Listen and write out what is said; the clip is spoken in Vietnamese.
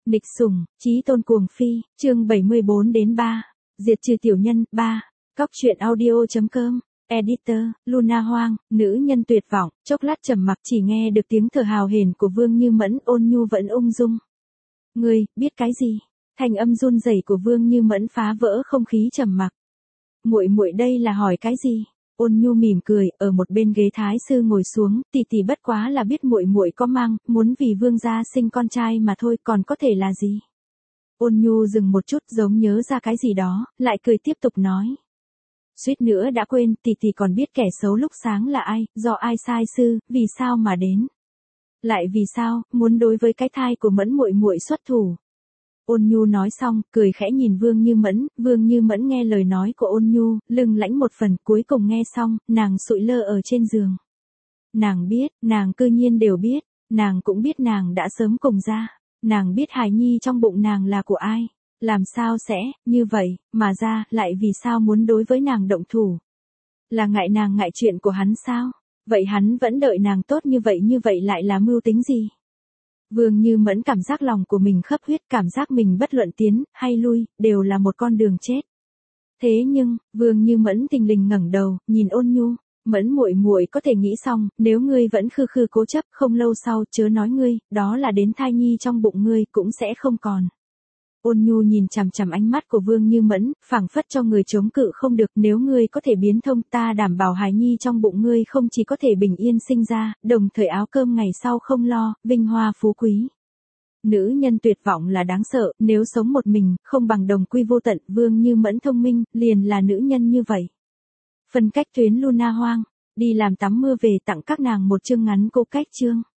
Nịch sủng, chí tôn cuồng phi, chương 74-3, diệt trừ tiểu nhân, 3, Cóc truyện audio.com, editor, Luna Hoang, nữ nhân tuyệt vọng, chốc lát trầm mặc chỉ nghe được tiếng thở hào hển của Vương Như Mẫn, ôn nhu vẫn ung dung. Ngươi, biết cái gì? Thanh âm run rẩy của Vương Như Mẫn phá vỡ không khí trầm mặc. Muội muội đây là hỏi cái gì? Ôn nhu mỉm cười, ở một bên ghế thái sư ngồi xuống, tỷ tỷ bất quá là biết muội muội có mang, muốn vì Vương gia sinh con trai mà thôi, còn có thể là gì? Ôn nhu dừng một chút giống nhớ ra cái gì đó, lại cười tiếp tục nói. Suýt nữa đã quên, tỷ tỷ còn biết kẻ xấu lúc sáng là ai, do ai sai sư, vì sao mà đến. Lại vì sao, muốn đối với cái thai của Mẫn muội muội xuất thủ. Ôn nhu nói xong, cười khẽ nhìn Vương Như Mẫn nghe lời nói của ôn nhu, lưng lãnh một phần, cuối cùng nghe xong, nàng sụi lơ ở trên giường. Nàng biết, nàng cư nhiên đều biết, nàng cũng biết nàng đã sớm cùng ra, nàng biết hài nhi trong bụng nàng là của ai, làm sao sẽ, như vậy, mà ra, lại vì sao muốn đối với nàng động thủ. Là ngại nàng ngại chuyện của hắn sao, vậy hắn vẫn đợi nàng tốt như vậy lại là mưu tính gì? Vương Như Mẫn cảm giác lòng của mình khấp huyết, cảm giác mình bất luận tiến, hay lui, đều là một con đường chết. Thế nhưng, Vương Như Mẫn thình lình ngẩng đầu, nhìn ôn nhu, Mẫn muội muội có thể nghĩ xong, nếu ngươi vẫn khư khư cố chấp, không lâu sau, chớ nói ngươi, đó là đến thai nhi trong bụng ngươi, cũng sẽ không còn. Ôn nhu nhìn chằm chằm ánh mắt của Vương Như Mẫn, phảng phất cho người chống cự không được, nếu ngươi có thể biến thông, ta đảm bảo hài nhi trong bụng ngươi không chỉ có thể bình yên sinh ra, đồng thời áo cơm ngày sau không lo, vinh hoa phú quý. Nữ nhân tuyệt vọng là đáng sợ, nếu sống một mình, không bằng đồng quy vô tận, Vương Như Mẫn thông minh, liền là nữ nhân như vậy. Phân cách tuyến Luna Hoang, đi làm tắm mưa về tặng các nàng một chương ngắn cô cách chương.